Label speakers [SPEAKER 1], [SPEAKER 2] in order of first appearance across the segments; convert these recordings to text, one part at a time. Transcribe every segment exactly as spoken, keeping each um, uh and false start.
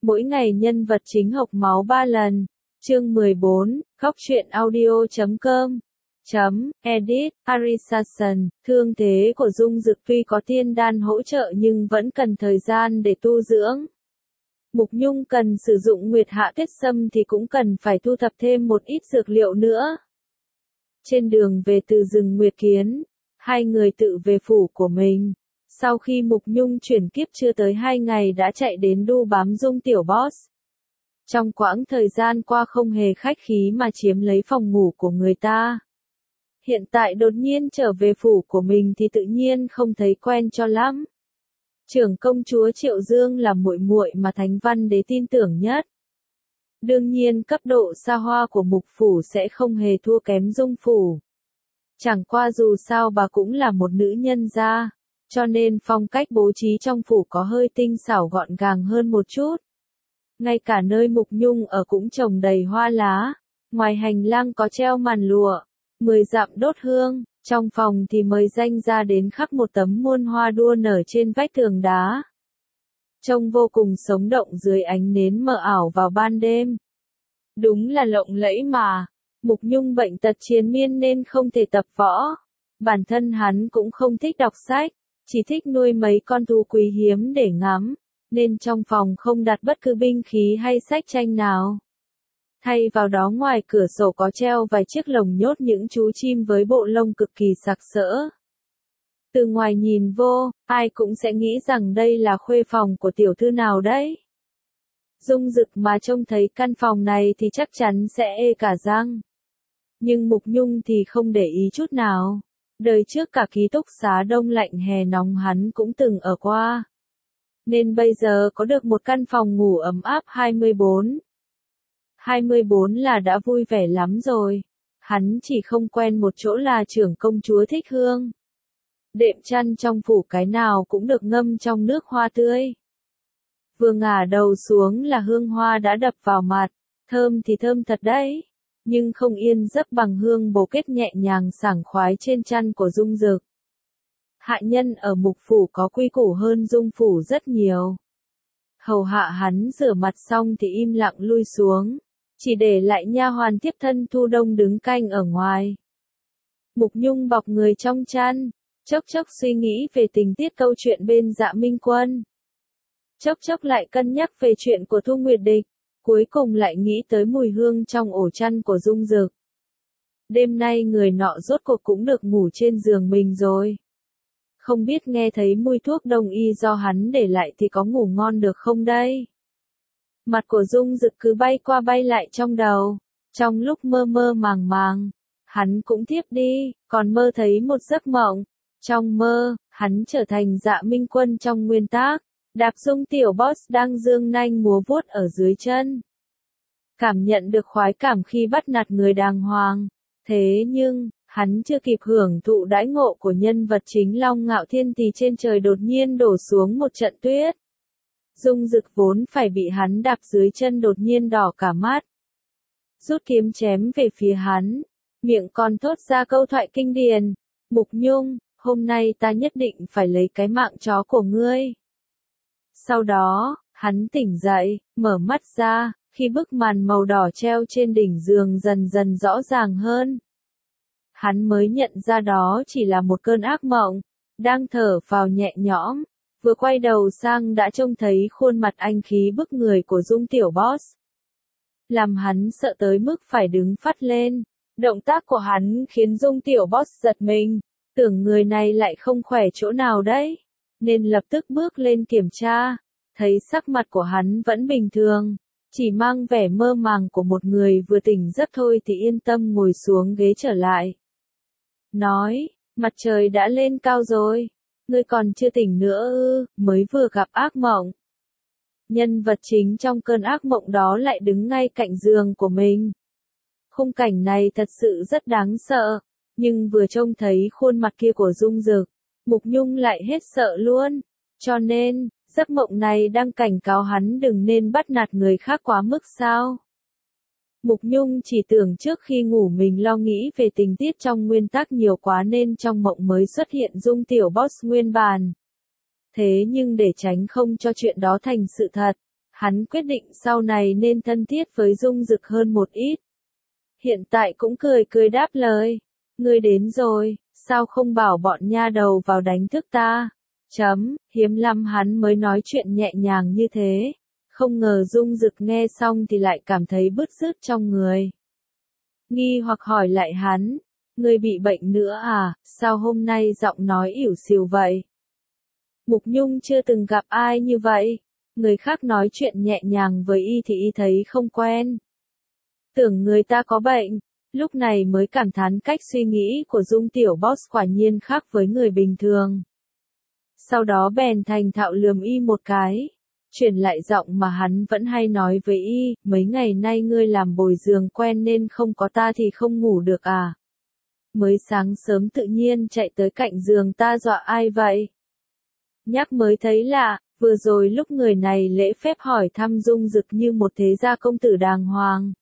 [SPEAKER 1] Mỗi ngày nhân vật chính hộc máu ba lần. Chương mười bốn, góc truyện audio chấm com. Chấm, edit, Arisasan, thương thế của Dung Dực tuy có tiên đan hỗ trợ nhưng vẫn cần thời gian để tu dưỡng. Mục Nhung cần sử dụng Nguyệt Hạ Tuyết Sâm thì cũng cần phải thu thập thêm một ít dược liệu nữa. Trên đường về từ rừng Nguyệt Kiến, hai người tự về phủ của mình. Sau khi Mục Nhung chuyển kiếp chưa tới hai ngày đã chạy đến đu bám Dung tiểu boss. Trong quãng thời gian qua không hề khách khí mà chiếm lấy phòng ngủ của người ta. Hiện tại đột nhiên trở về phủ của mình thì tự nhiên không thấy quen cho lắm. Trưởng công chúa Triệu Dương là muội muội mà Thánh Văn Đế tin tưởng nhất. Đương nhiên cấp độ xa hoa của Mục phủ sẽ không hề thua kém Dung phủ. Chẳng qua dù sao bà cũng là một nữ nhân gia, cho nên phong cách bố trí trong phủ có hơi tinh xảo gọn gàng hơn một chút. Ngay cả nơi Mục Nhung ở cũng trồng đầy hoa lá, ngoài hành lang có treo màn lụa, mười dặm đốt hương, trong phòng thì mời danh ra đến khắc một tấm muôn hoa đua nở trên vách tường đá. Trông vô cùng sống động dưới ánh nến mờ ảo vào ban đêm. Đúng là lộng lẫy mà. Mục Nhung bệnh tật triền miên nên không thể tập võ. Bản thân hắn cũng không thích đọc sách, chỉ thích nuôi mấy con thú quý hiếm để ngắm, nên trong phòng không đặt bất cứ binh khí hay sách tranh nào. Thay vào đó ngoài cửa sổ có treo vài chiếc lồng nhốt những chú chim với bộ lông cực kỳ sặc sỡ. Từ ngoài nhìn vô, ai cũng sẽ nghĩ rằng đây là khuê phòng của tiểu thư nào đấy. Dung Dực mà trông thấy căn phòng này thì chắc chắn sẽ ê cả răng. Nhưng Mục Nhung thì không để ý chút nào. Đời trước cả ký túc xá đông lạnh hè nóng hắn cũng từng ở qua. Nên bây giờ có được một căn phòng ngủ ấm áp hai mươi bốn. hai mươi bốn là đã vui vẻ lắm rồi. Hắn chỉ không quen một chỗ là trưởng công chúa thích hương. Đệm chăn trong phủ cái nào cũng được ngâm trong nước hoa tươi. Vừa ngả đầu xuống là hương hoa đã đập vào mặt, thơm thì thơm thật đấy. Nhưng không yên giấc bằng hương bồ kết nhẹ nhàng sảng khoái trên chăn của Dung Dực. Hạ nhân ở Mục phủ có quy củ hơn Dung phủ rất nhiều. Hầu hạ hắn rửa mặt xong thì im lặng lui xuống, chỉ để lại nha hoàn tiếp thân Thu Đông đứng canh ở ngoài. Mục Nhung bọc người trong chăn, chốc chốc suy nghĩ về tình tiết câu chuyện bên Dạ Minh Quân. Chốc chốc lại cân nhắc về chuyện của Thu Nguyệt Địch. Cuối cùng lại nghĩ tới mùi hương trong ổ chăn của Dung Dực. Đêm nay người nọ rốt cuộc cũng được ngủ trên giường mình rồi. Không biết nghe thấy mùi thuốc đông y do hắn để lại thì có ngủ ngon được không đây? Mặt của Dung Dực cứ bay qua bay lại trong đầu. Trong lúc mơ mơ màng màng, hắn cũng thiếp đi, còn mơ thấy một giấc mộng. Trong mơ, hắn trở thành Dạ Minh Quân trong nguyên tác. Đạp Dung tiểu boss đang dương nanh múa vuốt ở dưới chân. Cảm nhận được khoái cảm khi bắt nạt người đàng hoàng. Thế nhưng, hắn chưa kịp hưởng thụ đãi ngộ của nhân vật chính Long Ngạo Thiên thì trên trời đột nhiên đổ xuống một trận tuyết. Dung Dực vốn phải bị hắn đạp dưới chân đột nhiên đỏ cả mắt. Rút kiếm chém về phía hắn. Miệng còn thốt ra câu thoại kinh điển. Mục Nhung, hôm nay ta nhất định phải lấy cái mạng chó của ngươi. Sau đó, hắn tỉnh dậy, mở mắt ra, khi bức màn màu đỏ treo trên đỉnh giường dần dần rõ ràng hơn. Hắn mới nhận ra đó chỉ là một cơn ác mộng, đang thở phào nhẹ nhõm, vừa quay đầu sang đã trông thấy khuôn mặt anh khí bức người của Dung tiểu boss. Làm hắn sợ tới mức phải đứng phắt lên, động tác của hắn khiến Dung tiểu boss giật mình, tưởng người này lại không khỏe chỗ nào đấy. Nên lập tức bước lên kiểm tra, thấy sắc mặt của hắn vẫn bình thường, chỉ mang vẻ mơ màng của một người vừa tỉnh giấc thôi thì yên tâm ngồi xuống ghế trở lại. Nói, mặt trời đã lên cao rồi, ngươi còn chưa tỉnh nữa ư, mới vừa gặp ác mộng. Nhân vật chính trong cơn ác mộng đó lại đứng ngay cạnh giường của mình. Khung cảnh này thật sự rất đáng sợ, nhưng vừa trông thấy khuôn mặt kia của Dung Dực, Mục Nhung lại hết sợ luôn, cho nên, giấc mộng này đang cảnh cáo hắn đừng nên bắt nạt người khác quá mức sao. Mục Nhung chỉ tưởng trước khi ngủ mình lo nghĩ về tình tiết trong nguyên tác nhiều quá nên trong mộng mới xuất hiện Dung tiểu boss nguyên bản. Thế nhưng để tránh không cho chuyện đó thành sự thật, Hắn quyết định sau này nên thân thiết với Dung Dực hơn một ít. Hiện tại cũng cười cười đáp lời. Ngươi đến rồi, sao không bảo bọn nha đầu vào đánh thức ta? Chấm, hiếm lắm hắn mới nói chuyện nhẹ nhàng như thế. Không ngờ Dung Dực nghe xong thì lại cảm thấy bứt rứt trong người. Nghi hoặc hỏi lại hắn, ngươi bị bệnh nữa à, sao hôm nay giọng nói ỉu xìu vậy? Mục Nhung chưa từng gặp ai như vậy, người khác nói chuyện nhẹ nhàng với y thì y thấy không quen. Tưởng người ta có bệnh, lúc này mới cảm thán cách suy nghĩ của Dung tiểu boss quả nhiên khác với người bình thường. Sau đó bèn thành thạo lườm y một cái, chuyển lại giọng mà hắn vẫn hay nói với y, mấy ngày nay ngươi làm bồi giường quen nên không có ta thì không ngủ được à? Mới sáng sớm tự nhiên chạy tới cạnh giường ta dọa ai vậy? Nhắc mới thấy lạ, vừa rồi lúc người này lễ phép hỏi thăm Dung Dực như một thế gia công tử đàng hoàng.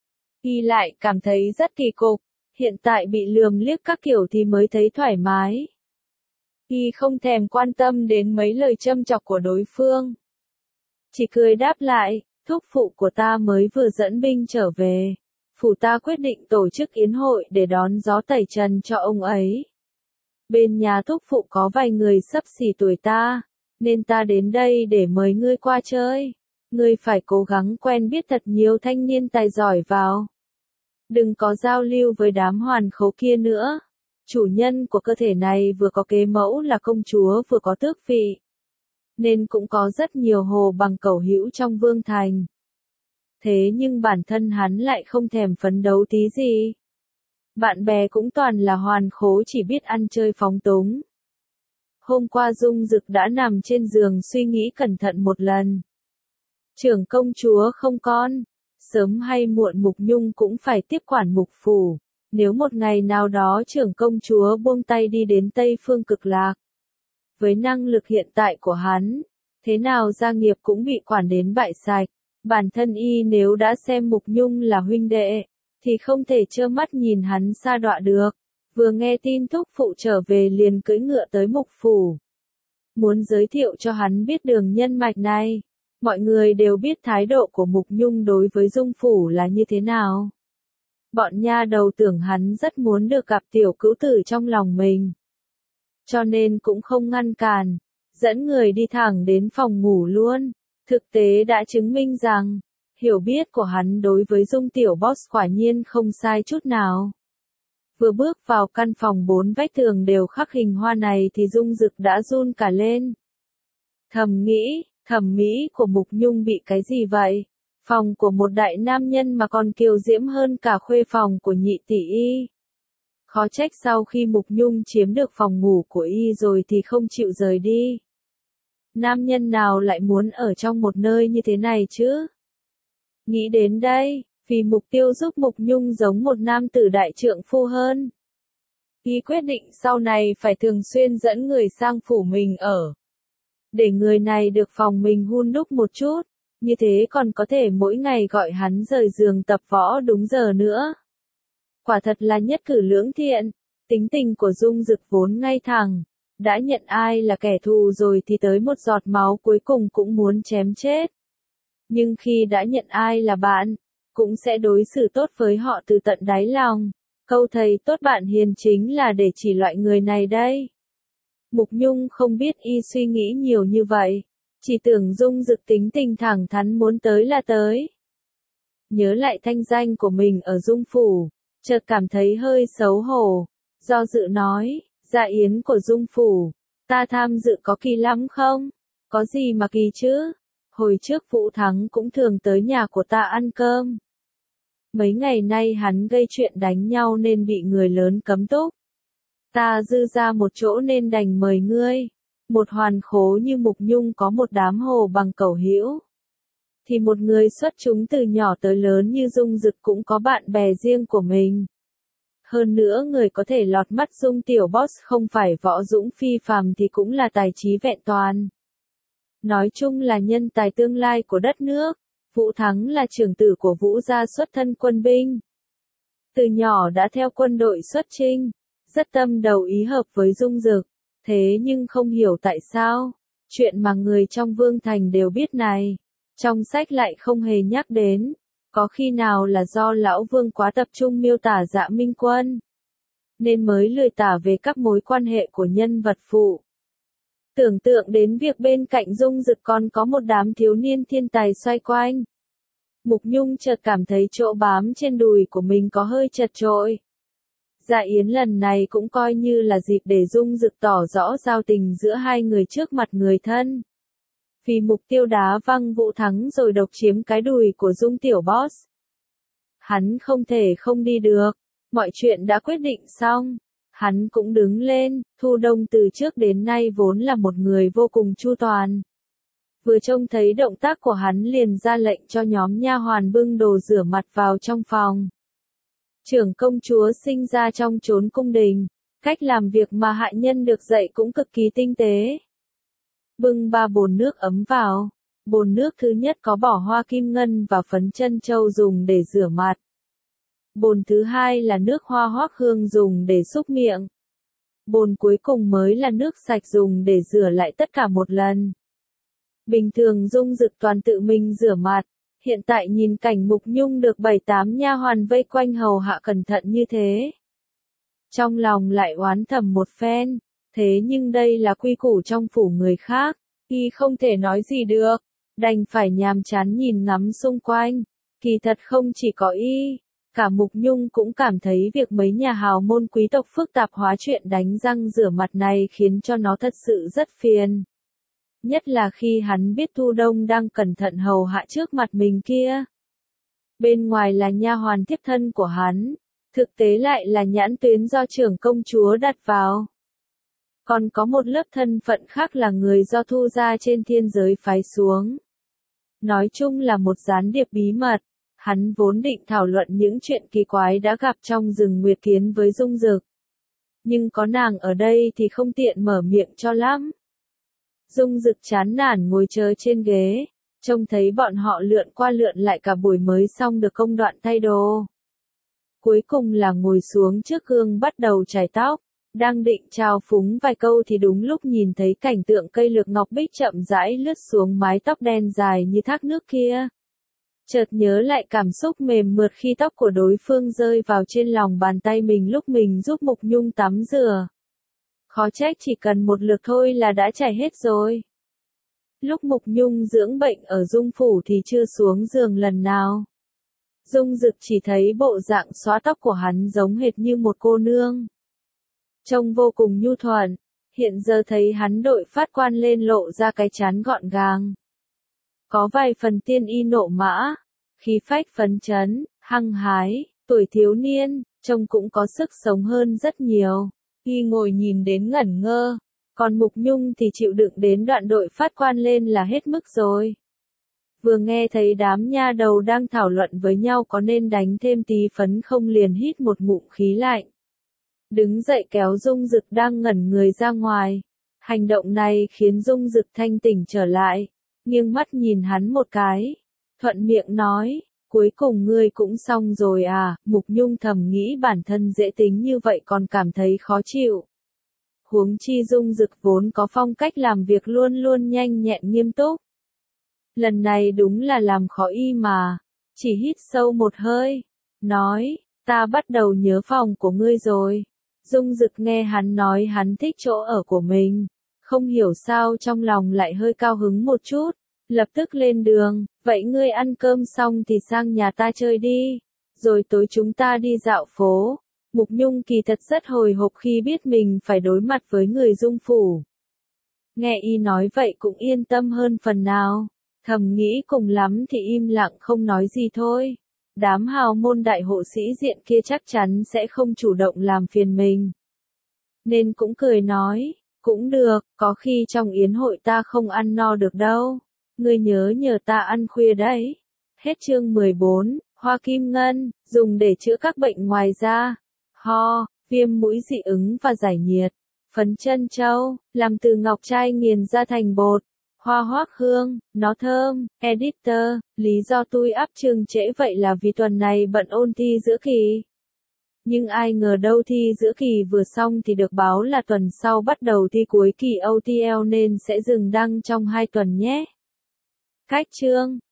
[SPEAKER 1] Y lại cảm thấy rất kỳ cục, hiện tại bị lườm liếc các kiểu thì mới thấy thoải mái. Y không thèm quan tâm đến mấy lời châm chọc của đối phương. Chỉ cười đáp lại, thúc phụ của ta mới vừa dẫn binh trở về. Phủ ta quyết định tổ chức yến hội để đón gió tẩy trần cho ông ấy. Bên nhà thúc phụ có vài người xấp xỉ tuổi ta, nên ta đến đây để mời ngươi qua chơi. Ngươi phải cố gắng quen biết thật nhiều thanh niên tài giỏi vào. Đừng có giao lưu với đám hoàn khố kia nữa. Chủ nhân của cơ thể này vừa có kế mẫu là công chúa vừa có tước vị. Nên cũng có rất nhiều hồ bằng cẩu hữu trong vương thành. Thế nhưng bản thân hắn lại không thèm phấn đấu tí gì. Bạn bè cũng toàn là hoàn khố chỉ biết ăn chơi phóng túng. Hôm qua Dung Dực đã nằm trên giường suy nghĩ cẩn thận một lần. Trưởng công chúa không con, sớm hay muộn Mục Nhung cũng phải tiếp quản Mục phủ. Nếu một ngày nào đó trưởng công chúa buông tay đi đến Tây Phương Cực Lạc. Với năng lực hiện tại của hắn, thế nào gia nghiệp cũng bị quản đến bại sạch. Bản thân y nếu đã xem Mục Nhung là huynh đệ, thì không thể trơ mắt nhìn hắn sa đọa được. Vừa nghe tin thúc phụ trở về liền cưỡi ngựa tới Mục phủ. Muốn giới thiệu cho hắn biết đường nhân mạch này. Mọi người đều biết thái độ của Mục Nhung đối với Dung phủ là như thế nào. Bọn nha đầu tưởng hắn rất muốn được gặp tiểu cữu tử trong lòng mình. Cho nên cũng không ngăn cản, dẫn người đi thẳng đến phòng ngủ luôn. Thực tế đã chứng minh rằng, hiểu biết của hắn đối với Dung tiểu boss quả nhiên không sai chút nào. Vừa bước vào căn phòng bốn vách tường đều khắc hình hoa này thì Dung Dực đã run cả lên. Thầm nghĩ, thẩm mỹ của Mục Nhung bị cái gì vậy? Phòng của một đại nam nhân mà còn kiều diễm hơn cả khuê phòng của nhị tỷ y. Khó trách sau khi Mục Nhung chiếm được phòng ngủ của y rồi thì không chịu rời đi. Nam nhân nào lại muốn ở trong một nơi như thế này chứ? Nghĩ đến đây, vì mục tiêu giúp Mục Nhung giống một nam tử đại trượng phu hơn. Y quyết định sau này phải thường xuyên dẫn người sang phủ mình ở. Để người này được phòng mình hun đúc một chút, như thế còn có thể mỗi ngày gọi hắn rời giường tập võ đúng giờ nữa. Quả thật là nhất cử lưỡng thiện, tính tình của Dung Dực vốn ngay thẳng, đã nhận ai là kẻ thù rồi thì tới một giọt máu cuối cùng cũng muốn chém chết. Nhưng khi đã nhận ai là bạn, cũng sẽ đối xử tốt với họ từ tận đáy lòng. Câu thầy tốt bạn hiền chính là để chỉ loại người này đây. Mục Nhung không biết y suy nghĩ nhiều như vậy, chỉ tưởng Dung Dực tính tình thẳng thắn muốn tới là tới. Nhớ lại thanh danh của mình ở Dung phủ, chợt cảm thấy hơi xấu hổ, do dự nói, dạ yến của Dung phủ, ta tham dự có kỳ lắm không? Có gì mà kỳ chứ? Hồi trước Vũ Thắng cũng thường tới nhà của ta ăn cơm. Mấy ngày nay hắn gây chuyện đánh nhau nên bị người lớn cấm túc. Ta dư ra một chỗ nên đành mời ngươi. Một hoàn khố như Mục Nhung có một đám hồ bằng cẩu hữu. Thì một người xuất chúng từ nhỏ tới lớn như Dung Dực cũng có bạn bè riêng của mình. Hơn nữa người có thể lọt mắt Dung tiểu boss không phải võ dũng phi phàm thì cũng là tài trí vẹn toàn. Nói chung là nhân tài tương lai của đất nước. Vũ Thắng là trưởng tử của Vũ gia xuất thân quân binh. Từ nhỏ đã theo quân đội xuất chinh, rất tâm đầu ý hợp với Dung Dực. Thế nhưng không hiểu tại sao, chuyện mà người trong Vương Thành đều biết này, Trong sách lại không hề nhắc đến, có khi nào là do lão vương quá tập trung miêu tả Dạ Minh Quân, nên mới lười tả về các mối quan hệ của nhân vật phụ. Tưởng tượng đến việc bên cạnh Dung Dực còn có một đám thiếu niên thiên tài xoay quanh. Mục Nhung chợt cảm thấy chỗ bám trên đùi của mình có hơi chật chội. Dạ Yến lần này cũng coi như là dịp để Dung Dực tỏ rõ giao tình giữa hai người trước mặt người thân. Vì mục tiêu đá văng Vũ Thắng rồi độc chiếm cái đùi của Dung tiểu boss. Hắn không thể không đi được, mọi chuyện đã quyết định xong. Hắn cũng đứng lên, Thu Đông từ trước đến nay vốn là một người vô cùng chu toàn. Vừa trông thấy động tác của hắn liền ra lệnh cho nhóm nha hoàn bưng đồ rửa mặt vào trong phòng. Trưởng công chúa sinh ra trong chốn cung đình, cách làm việc mà hạ nhân được dạy cũng cực kỳ tinh tế. Bưng ba bồn nước ấm vào, bồn nước thứ nhất có bỏ hoa kim ngân và phấn chân châu dùng để rửa mặt. Bồn thứ hai là nước hoa hoác hương dùng để xúc miệng. Bồn cuối cùng mới là nước sạch dùng để rửa lại tất cả một lần. Bình thường Dung Dực toàn tự mình rửa mặt, hiện tại nhìn cảnh Mục Nhung được bảy tám nha hoàn vây quanh hầu hạ cẩn thận như thế. Trong lòng lại oán thầm một phen, thế nhưng đây là quy củ trong phủ người khác, y không thể nói gì được, đành phải nhàm chán nhìn ngắm xung quanh. Kỳ thật không chỉ có y, cả Mục Nhung cũng cảm thấy việc mấy nhà hào môn quý tộc phức tạp hóa chuyện đánh răng rửa mặt này khiến cho nó thật sự rất phiền. Nhất là khi hắn biết Thu Đông đang cẩn thận hầu hạ trước mặt mình kia. Bên ngoài là nha hoàn tiếp thân của hắn, thực tế lại là nhãn tuyến do trưởng công chúa đặt vào. Còn có một lớp thân phận khác là người do Thu gia trên thiên giới phái xuống. Nói chung là một gián điệp bí mật, hắn vốn định thảo luận những chuyện kỳ quái đã gặp trong rừng Nguyệt Kiến với Dung Dực. Nhưng có nàng ở đây thì không tiện mở miệng cho lắm. Dung Dực chán nản ngồi chờ trên ghế, trông thấy bọn họ lượn qua lượn lại cả buổi mới xong được công đoạn thay đồ. Cuối cùng là ngồi xuống trước gương bắt đầu chải tóc, đang định chào phúng vài câu thì đúng lúc nhìn thấy cảnh tượng cây lược ngọc bích chậm rãi lướt xuống mái tóc đen dài như thác nước kia. Chợt nhớ lại cảm xúc mềm mượt khi tóc của đối phương rơi vào trên lòng bàn tay mình lúc mình giúp Mục Nhung tắm rửa. Khó trách chỉ cần một lượt thôi là đã chảy hết rồi. Lúc Mục Nhung dưỡng bệnh ở Dung phủ thì chưa xuống giường lần nào. Dung Dực chỉ thấy bộ dạng xóa tóc của hắn giống hệt như một cô nương. Trông vô cùng nhu thuận, hiện giờ thấy hắn đội phát quan lên lộ ra cái trán gọn gàng. Có vài phần tiên y nộ mã, khí phách phấn chấn, hăng hái, tuổi thiếu niên, trông cũng có sức sống hơn rất nhiều. Y ngồi nhìn đến ngẩn ngơ, còn Mục Nhung thì chịu đựng đến đoạn đội phát quan lên là hết mức rồi. Vừa nghe thấy đám nha đầu đang thảo luận với nhau có nên đánh thêm tí phấn không liền hít một ngụm khí lạnh. Đứng dậy kéo Dung Dực đang ngẩn người ra ngoài. Hành động này khiến Dung Dực thanh tỉnh trở lại, nghiêng mắt nhìn hắn một cái, thuận miệng nói, cuối cùng ngươi cũng xong rồi à. Mục Nhung thầm nghĩ bản thân dễ tính như vậy còn cảm thấy khó chịu. Huống chi Dung Dực vốn có phong cách làm việc luôn luôn nhanh nhẹn nghiêm túc. Lần này đúng là làm khó y mà, chỉ hít sâu một hơi, nói, ta bắt đầu nhớ phòng của ngươi rồi. Dung Dực nghe hắn nói hắn thích chỗ ở của mình, không hiểu sao trong lòng lại hơi cao hứng một chút, lập tức lên đường, vậy ngươi ăn cơm xong thì sang nhà ta chơi đi, rồi tối chúng ta đi dạo phố. Mục Nhung kỳ thật rất hồi hộp khi biết mình phải đối mặt với người Dung phủ. Nghe y nói vậy cũng yên tâm hơn phần nào, thầm nghĩ cùng lắm thì im lặng không nói gì thôi. Đám hào môn đại hộ sĩ diện kia chắc chắn sẽ không chủ động làm phiền mình. Nên cũng cười nói, cũng được, có khi trong yến hội ta không ăn no được đâu. Ngươi nhớ nhờ ta ăn khuya đấy. Hết chương mười bốn, hoa kim ngân, dùng để chữa các bệnh ngoài da, ho, viêm mũi dị ứng và giải nhiệt. Phấn chân châu, làm từ ngọc trai nghiền ra thành bột. Hoa hoác hương, nó thơm. Editor, lý do tôi up chương trễ vậy là vì tuần này bận ôn thi giữa kỳ. Nhưng ai ngờ đâu thi giữa kỳ vừa xong thì được báo là tuần sau bắt đầu thi cuối kỳ o tê lờ nên sẽ dừng đăng trong hai tuần nhé. Cách chương